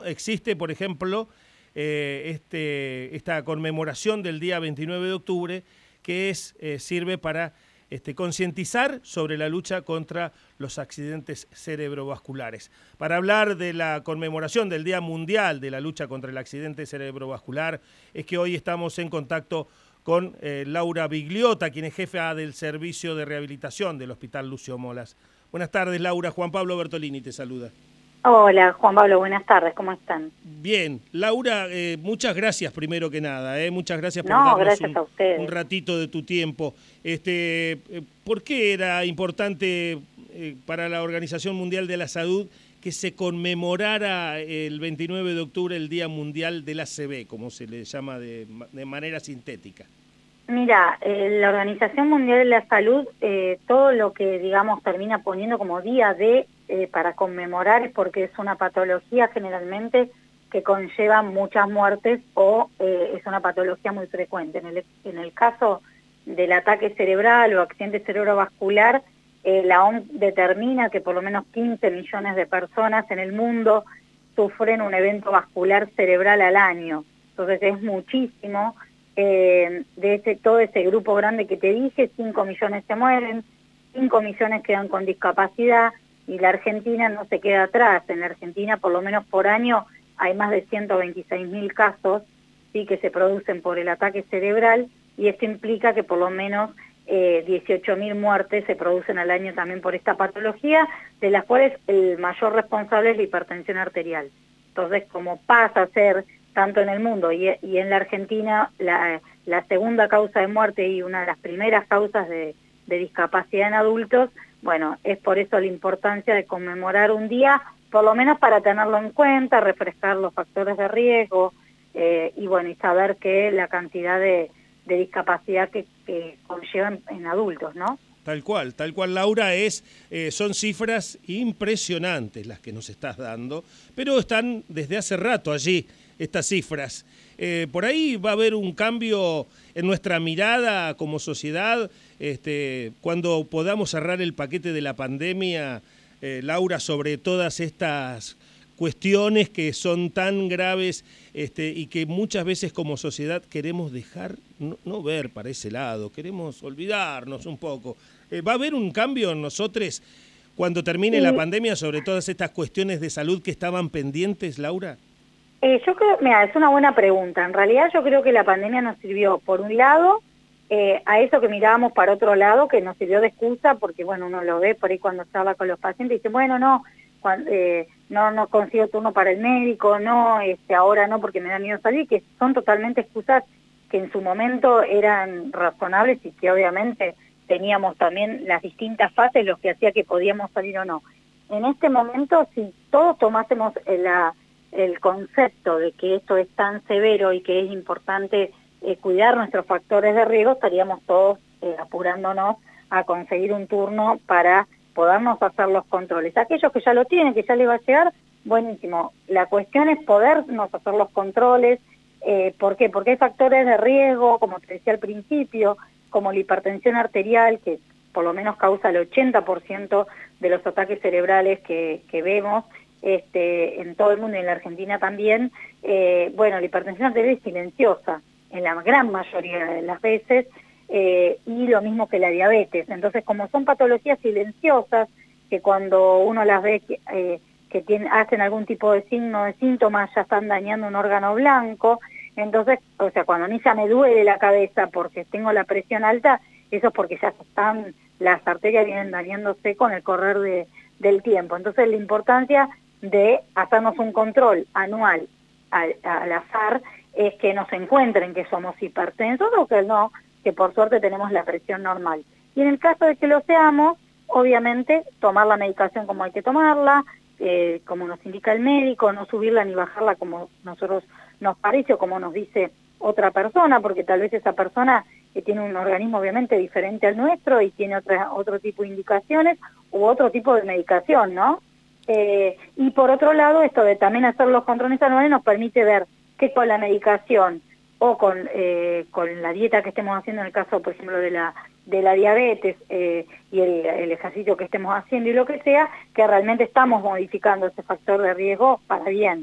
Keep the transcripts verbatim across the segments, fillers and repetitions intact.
existe, por ejemplo, eh, este, esta conmemoración del día veintinueve de octubre, que es, eh, sirve para este, concientizar sobre la lucha contra los accidentes cerebrovasculares. Para hablar de la conmemoración del Día Mundial de la lucha contra el accidente cerebrovascular, es que hoy estamos en contacto con eh, Laura Bigliota, quien es jefa del Servicio de Rehabilitación del Hospital Lucio Molas. Buenas tardes, Laura. Juan Pablo Bertolini te saluda. Hola, Juan Pablo, buenas tardes, ¿cómo están? Bien. Laura, eh, muchas gracias primero que nada, eh, muchas gracias por no, darnos gracias un, a ustedes. un ratito de tu tiempo. Este, eh, ¿Por qué era importante eh, para la Organización Mundial de la Salud que se conmemorara el veintinueve de octubre el Día Mundial del A C V, como se le llama de, de manera sintética? Mira, eh, la Organización Mundial de la Salud, eh, todo lo que, digamos, termina poniendo como día de eh, para conmemorar es porque es una patología generalmente que conlleva muchas muertes o eh, es una patología muy frecuente. En el, en el caso del ataque cerebral o accidente cerebrovascular, eh, la O M S determina que por lo menos quince millones de personas en el mundo sufren un evento vascular cerebral al año. Entonces es muchísimo. Eh, de ese, todo ese grupo grande que te dije, cinco millones se mueren, cinco millones quedan con discapacidad y la Argentina no se queda atrás. En la Argentina, por lo menos por año, hay más de ciento veintiséis mil casos, ¿sí?, que se producen por el ataque cerebral, y esto implica que por lo menos eh, dieciocho mil muertes se producen al año también por esta patología, de las cuales el mayor responsable es la hipertensión arterial. Entonces, como pasa a ser tanto en el mundo y, y en la Argentina la, la segunda causa de muerte y una de las primeras causas de, de discapacidad en adultos, bueno, es por eso la importancia de conmemorar un día, por lo menos para tenerlo en cuenta, refrescar los factores de riesgo, eh, y bueno, y saber que la cantidad de, de discapacidad que, que conllevan en adultos, ¿no? Tal cual, tal cual, Laura, es, eh, son cifras impresionantes las que nos estás dando, pero están desde hace rato allí estas cifras. Eh, por ahí va a haber un cambio en nuestra mirada como sociedad, este, cuando podamos cerrar el paquete de la pandemia, eh, Laura, sobre todas estas cuestiones que son tan graves este, y que muchas veces como sociedad queremos dejar, no, no ver para ese lado, queremos olvidarnos un poco. Eh, ¿Va a haber un cambio en nosotros cuando termine sí. la pandemia sobre todas estas cuestiones de salud que estaban pendientes, Laura? Eh, yo creo, mira, es una buena pregunta. En realidad yo creo que la pandemia nos sirvió, por un lado, eh, a eso que mirábamos para otro lado, que nos sirvió de excusa, porque bueno, uno lo ve por ahí cuando charla con los pacientes y dice, bueno, no, cuando, eh, no, no consigo turno para el médico, no, este, ahora no porque me da miedo salir, que son totalmente excusas que en su momento eran razonables y que obviamente teníamos también las distintas fases, lo que hacía que podíamos salir o no. En este momento, si todos tomásemos la... el concepto de que esto es tan severo y que es importante eh, cuidar nuestros factores de riesgo, estaríamos todos eh, apurándonos a conseguir un turno para podernos hacer los controles. Aquellos que ya lo tienen, que ya les va a llegar, buenísimo. La cuestión es podernos hacer los controles. Eh, ¿Por qué? Porque hay factores de riesgo, como te decía al principio, como la hipertensión arterial, que por lo menos causa el ochenta por ciento de los ataques cerebrales que, que vemos, Este, en todo el mundo y en la Argentina también. Eh, bueno, la hipertensión arterial es silenciosa en la gran mayoría de las veces, eh, y lo mismo que la diabetes. Entonces, como son patologías silenciosas, que cuando uno las ve que, eh, que tienen, hacen algún tipo de signo de síntomas, ya están dañando un órgano blanco. Entonces, o sea, cuando a mí ya me duele la cabeza porque tengo la presión alta, eso es porque ya están, las arterias vienen dañándose con el correr de, del tiempo. Entonces, la importancia de hacernos un control anual al, al azar es que nos encuentren que somos hipertensos o que no, que por suerte tenemos la presión normal. Y en el caso de que lo seamos, obviamente tomar la medicación como hay que tomarla, eh, como nos indica el médico, no subirla ni bajarla como nosotros nos parece o como nos dice otra persona, porque tal vez esa persona que tiene un organismo obviamente diferente al nuestro y tiene otra, otro tipo de indicaciones u otro tipo de medicación, ¿no? Eh, y por otro lado, esto de también hacer los controles anuales nos permite ver que con la medicación o con, eh, con la dieta que estemos haciendo, en el caso, por ejemplo, de la, de la diabetes eh, y el, el ejercicio que estemos haciendo y lo que sea, que realmente estamos modificando ese factor de riesgo para bien.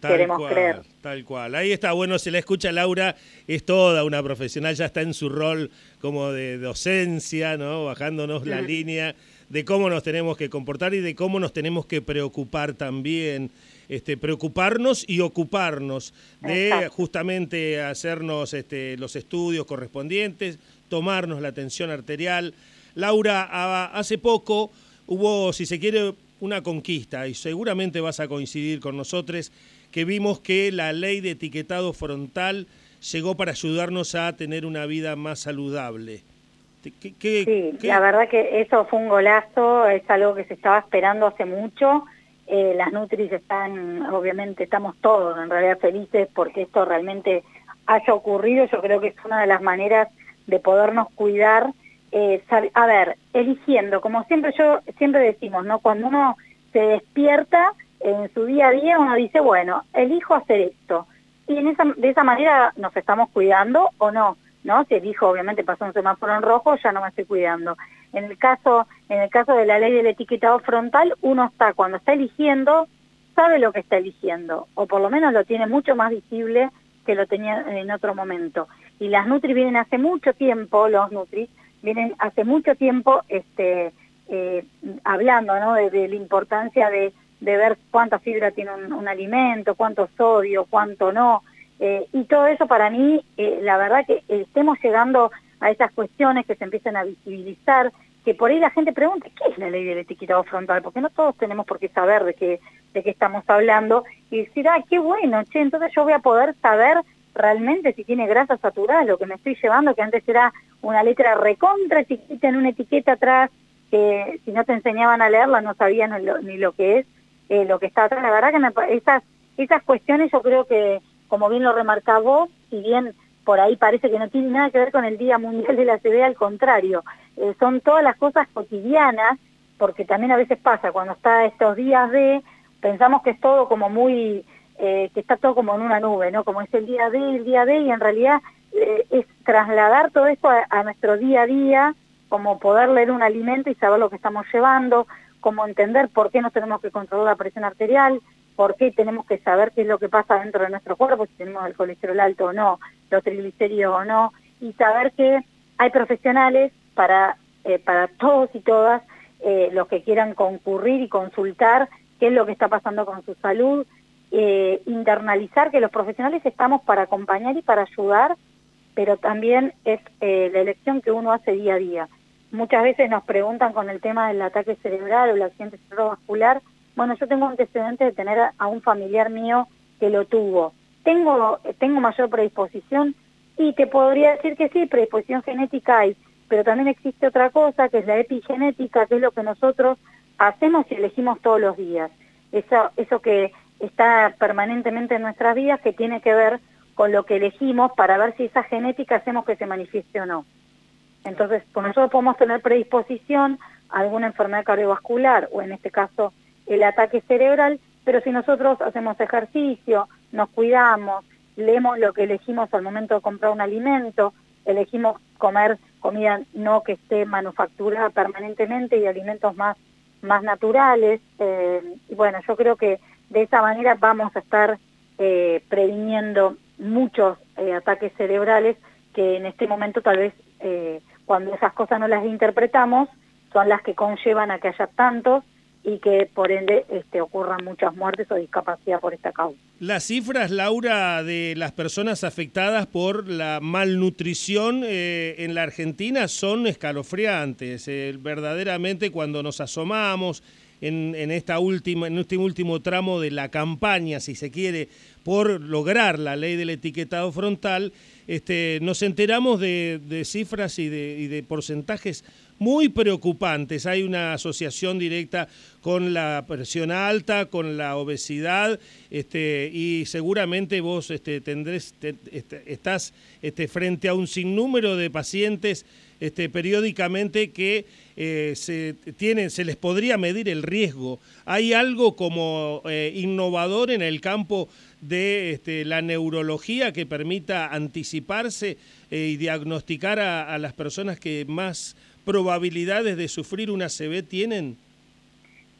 Tal queremos cual, creer. tal cual. Ahí está, bueno, se la escucha Laura, es toda una profesional, ya está en su rol como de docencia, ¿no? Bajándonos la Uh-huh. línea de cómo nos tenemos que comportar y de cómo nos tenemos que preocupar también. Este, preocuparnos y ocuparnos de Exacto. justamente hacernos este, los estudios correspondientes, tomarnos la tensión arterial. Laura, a, hace poco hubo, si se quiere, una conquista y seguramente vas a coincidir con nosotros que vimos que la ley de etiquetado frontal llegó para ayudarnos a tener una vida más saludable. ¿Qué, qué, sí, qué? La verdad que eso fue un golazo, es algo que se estaba esperando hace mucho. Eh, las Nutris están, obviamente estamos todos en realidad felices porque esto realmente haya ocurrido. Yo creo que es una de las maneras de podernos cuidar. Eh, a ver, eligiendo, como siempre yo siempre decimos, ¿no? Cuando uno se despierta en su día a día, uno dice, bueno, elijo hacer esto. Y en esa, de esa manera nos estamos cuidando o no, ¿no? Si elijo, obviamente, pasó un semáforo en rojo, ya no me estoy cuidando. En el caso, en el caso de la ley del etiquetado frontal, uno está, cuando está eligiendo, sabe lo que está eligiendo, o por lo menos lo tiene mucho más visible que lo tenía en otro momento. Y las Nutri vienen hace mucho tiempo, los Nutri, vienen hace mucho tiempo este, eh, hablando, ¿no? de, de la importancia de, de ver cuánta fibra tiene un, un alimento, cuánto sodio, cuánto no, eh, y todo eso para mí, eh, la verdad que estemos llegando a esas cuestiones que se empiezan a visibilizar, que por ahí la gente pregunta, ¿qué es la ley del etiquetado frontal? Porque no todos tenemos por qué saber de qué, de qué estamos hablando, y decir, ah, qué bueno, che, entonces yo voy a poder saber realmente si tiene grasa saturada lo que me estoy llevando, que antes era una letra recontra chiquita en una etiqueta atrás, que si no te enseñaban a leerla no sabían ni lo, ni lo que es, eh, lo que está atrás. La verdad que me, esas, esas cuestiones yo creo que, como bien lo remarcás vos, si bien por ahí parece que no tiene nada que ver con el Día Mundial de la C B, al contrario, eh, son todas las cosas cotidianas, porque también a veces pasa, cuando está estos días de, pensamos que es todo como muy, eh, que está todo como en una nube, ¿no? Como es el día de, el día de, y en realidad eh, es trasladar todo esto a, a nuestro día a día, como poder leer un alimento y saber lo que estamos llevando, como entender por qué no tenemos que controlar la presión arterial, por qué tenemos que saber qué es lo que pasa dentro de nuestro cuerpo, si tenemos el colesterol alto o no, los triglicéridos o no, y saber que hay profesionales para, eh, para todos y todas eh, los que quieran concurrir y consultar qué es lo que está pasando con su salud, eh, internalizar que los profesionales estamos para acompañar y para ayudar, pero también es eh, la elección que uno hace día a día. Muchas veces nos preguntan con el tema del ataque cerebral o el accidente cerebrovascular. Bueno, yo tengo antecedentes de tener a, a un familiar mío que lo tuvo. ¿Tengo, tengo mayor predisposición? Y te podría decir que sí, predisposición genética hay, pero también existe otra cosa, que es la epigenética, que es lo que nosotros hacemos y elegimos todos los días. Eso, eso que está permanentemente en nuestras vidas, que tiene que ver con lo que elegimos para ver si esa genética hacemos que se manifieste o no. Entonces, pues nosotros podemos tener predisposición a alguna enfermedad cardiovascular, o en este caso el ataque cerebral, pero si nosotros hacemos ejercicio, nos cuidamos, leemos lo que elegimos al momento de comprar un alimento, elegimos comer comida no que esté manufacturada permanentemente y alimentos más, más naturales, eh, y bueno, yo creo que de esa manera vamos a estar eh, previniendo muchos eh, ataques cerebrales que en este momento tal vez eh, cuando esas cosas no las interpretamos son las que conllevan a que haya tantos y que por ende este, ocurran muchas muertes o discapacidad por esta causa. Las cifras, Laura, de las personas afectadas por la malnutrición eh, en la Argentina son escalofriantes. Eh, verdaderamente cuando nos asomamos en, en, esta última, en este último tramo de la campaña, si se quiere, por lograr la ley del etiquetado frontal, este, nos enteramos de, de cifras y de, y de porcentajes muy preocupantes. Hay una asociación directa con la presión alta, con la obesidad, este, y seguramente vos este, tendrés, te, este, estás este, frente a un sinnúmero de pacientes este, periódicamente que eh, se, tienen, se les podría medir el riesgo. ¿Hay algo como eh, innovador en el campo de este, la neurología que permita anticiparse eh, y diagnosticar a, a las personas que más probabilidades de sufrir una A C V tienen?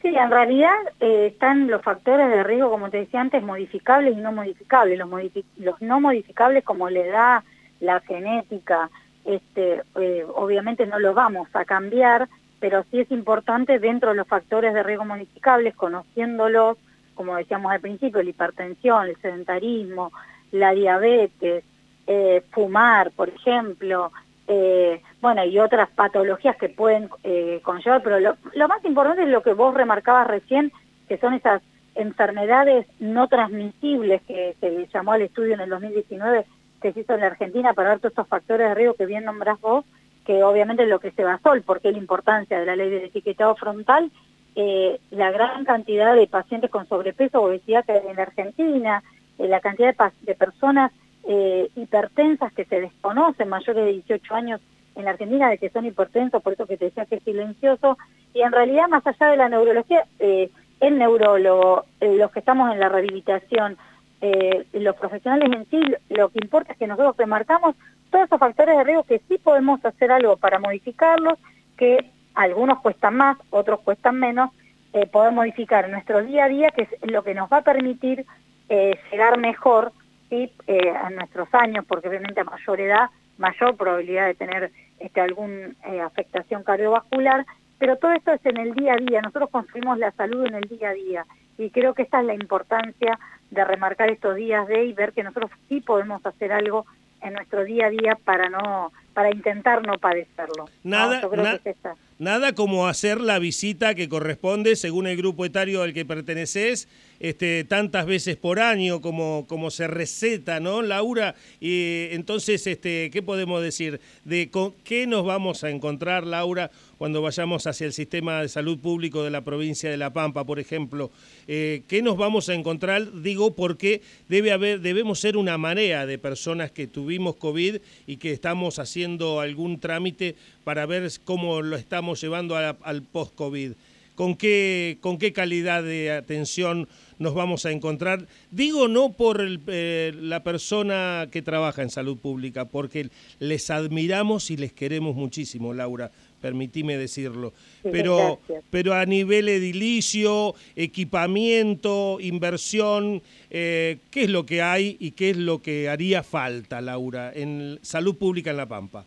Sí, en realidad eh, están los factores de riesgo, como te decía antes, modificables y no modificables. Los, modific los no modificables, como la edad, la genética, este, eh, obviamente no los vamos a cambiar, pero sí es importante dentro de los factores de riesgo modificables, conociéndolos, como decíamos al principio, la hipertensión, el sedentarismo, la diabetes, eh, fumar, por ejemplo, eh, bueno, y otras patologías que pueden eh, conllevar, pero lo, lo más importante es lo que vos remarcabas recién, que son esas enfermedades no transmisibles que se llamó al estudio en el dos mil diecinueve que se hizo en la Argentina para ver todos estos factores de riesgo que bien nombrás vos, que obviamente es lo que se basó, el porqué la importancia de la ley del etiquetado frontal, eh, la gran cantidad de pacientes con sobrepeso o obesidad que hay en la Argentina, eh, la cantidad de, de personas eh, hipertensas que se desconocen, mayores de dieciocho años en la Argentina, de que son hipertensos, por eso que te decía que es silencioso, y en realidad más allá de la neurología, eh, el neurólogo, eh, los que estamos en la rehabilitación, eh, los profesionales en sí, lo que importa es que nosotros remarcamos todos esos factores de riesgo que sí podemos hacer algo para modificarlos, que algunos cuestan más, otros cuestan menos, eh, poder modificar nuestro día a día, que es lo que nos va a permitir eh, llegar mejor, ¿sí? eh, a nuestros años, porque obviamente a mayor edad, mayor probabilidad de tener este, alguna eh, afectación cardiovascular, pero todo esto es en el día a día, nosotros construimos la salud en el día a día, y creo que esta es la importancia de remarcar estos días de y ver que nosotros sí podemos hacer algo en nuestro día a día para no para intentar no padecerlo. Nada, ¿no? Yo creo na que es esta. Nada como hacer la visita que corresponde según el grupo etario al que perteneces, este, tantas veces por año como, como se receta, ¿no, Laura? Y entonces, este, ¿qué podemos decir? ¿De con qué nos vamos a encontrar, Laura, cuando vayamos hacia el sistema de salud público de la provincia de La Pampa, por ejemplo? Eh, ¿Qué nos vamos a encontrar? Digo, porque debe haber, debemos ser una marea de personas que tuvimos COVID y que estamos haciendo algún trámite para ver cómo lo estamos llevando a, al post-COVID. ¿Con qué, ¿Con qué calidad de atención nos vamos a encontrar? Digo, no por el, eh, la persona que trabaja en salud pública, porque les admiramos y les queremos muchísimo, Laura, permitime decirlo. Sí, pero, gracias. pero a nivel edilicio, equipamiento, inversión, eh, ¿qué es lo que hay y qué es lo que haría falta, Laura, en salud pública en La Pampa?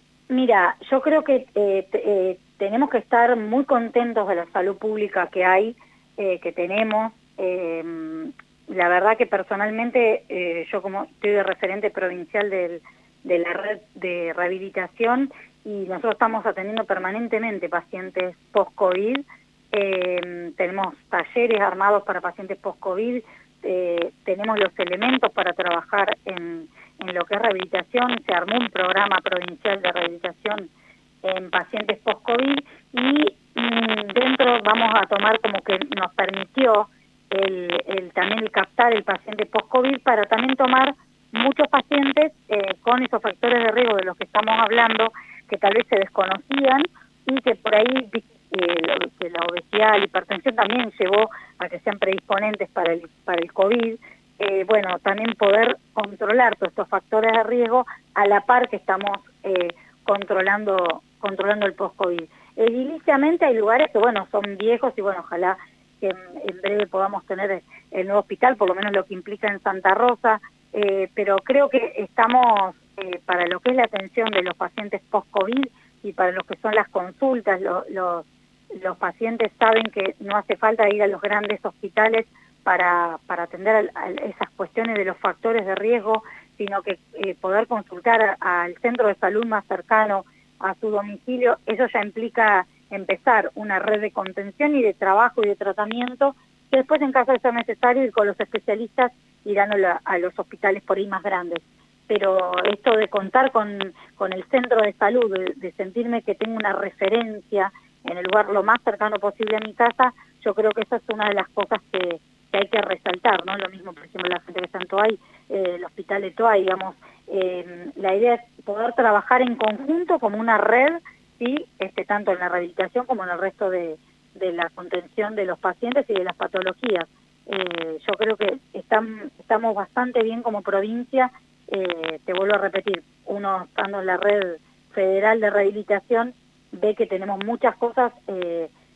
Mira, yo creo que eh, eh, tenemos que estar muy contentos de la salud pública que hay, eh, que tenemos. Eh, la verdad que personalmente, eh, yo como estoy de referente provincial del, de la red de rehabilitación y nosotros estamos atendiendo permanentemente pacientes post-COVID, eh, tenemos talleres armados para pacientes post-COVID, eh, tenemos los elementos para trabajar en, en lo que es rehabilitación, se armó un programa provincial de rehabilitación en pacientes post-COVID y mmm, dentro vamos a tomar como que nos permitió el, el también el captar el paciente post-COVID para también tomar muchos pacientes eh, con esos factores de riesgo de los que estamos hablando, que tal vez se desconocían y que por ahí eh, lo, que la obesidad, la hipertensión también llevó a que sean predisponentes para el, para el COVID. Eh, bueno, también poder controlar todos estos factores de riesgo a la par que estamos eh, controlando controlando el post-COVID. Ediliciamente hay lugares que, bueno, son viejos y, bueno, ojalá que en, en breve podamos tener el nuevo hospital, por lo menos lo que implica en Santa Rosa, eh, pero creo que estamos, eh, para lo que es la atención de los pacientes post-COVID y para lo que son las consultas, lo, los, los pacientes saben que no hace falta ir a los grandes hospitales para, para atender a, a esas cuestiones de los factores de riesgo, sino que eh, poder consultar al centro de salud más cercano a su domicilio, eso ya implica empezar una red de contención y de trabajo y de tratamiento, que después en caso de ser necesario ir con los especialistas irán a, la, a los hospitales por ahí más grandes. Pero esto de contar con, con el centro de salud, de, de sentirme que tengo una referencia en el lugar lo más cercano posible a mi casa, yo creo que esa es una de las cosas que, que hay que resaltar, ¿no? Lo mismo, por ejemplo, la gente que está en Toay, eh, el hospital de Toay, digamos, eh, la idea es poder trabajar en conjunto como una red, ¿sí? este, tanto en la rehabilitación como en el resto de, de la contención de los pacientes y de las patologías. Eh, yo creo que están, estamos bastante bien como provincia, eh, te vuelvo a repetir, uno estando en la red federal de rehabilitación ve que tenemos muchas cosas eh,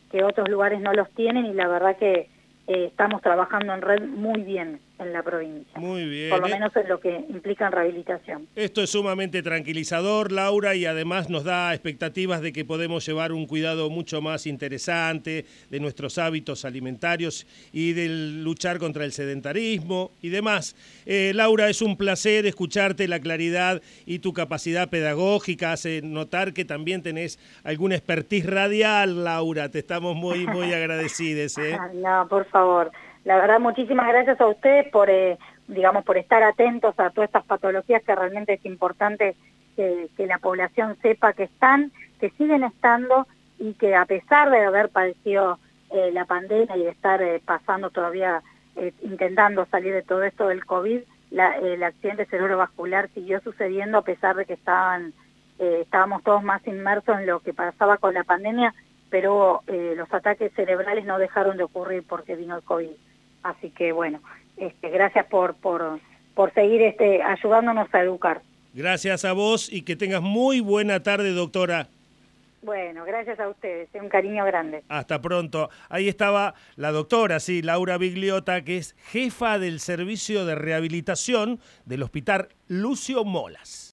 que otros lugares no los tienen y la verdad que eh, estamos trabajando en red muy bien en la provincia. Muy bien. Por lo menos en lo que implica en rehabilitación. Esto es sumamente tranquilizador, Laura, y además nos da expectativas de que podemos llevar un cuidado mucho más interesante de nuestros hábitos alimentarios y del luchar contra el sedentarismo y demás. Eh, Laura, es un placer escucharte, la claridad y tu capacidad pedagógica hace notar que también tenés alguna expertise radial, Laura. Te estamos muy, muy agradecidos, ¿eh? No, por favor. La verdad, muchísimas gracias a ustedes por, eh, digamos, por estar atentos a todas estas patologías que realmente es importante que, que la población sepa que están, que siguen estando y que a pesar de haber padecido eh, la pandemia y de estar eh, pasando todavía, eh, intentando salir de todo esto del COVID, la, el accidente cerebrovascular siguió sucediendo a pesar de que estaban, eh, estábamos todos más inmersos en lo que pasaba con la pandemia, pero eh, los ataques cerebrales no dejaron de ocurrir porque vino el COVID. Así que bueno, este, gracias por, por, por seguir este, ayudándonos a educar. Gracias a vos y que tengas muy buena tarde, doctora. Bueno, gracias a ustedes, un cariño grande. Hasta pronto. Ahí estaba la doctora, sí, Laura Bigliota, que es jefa del servicio de rehabilitación del Hospital Lucio Molas.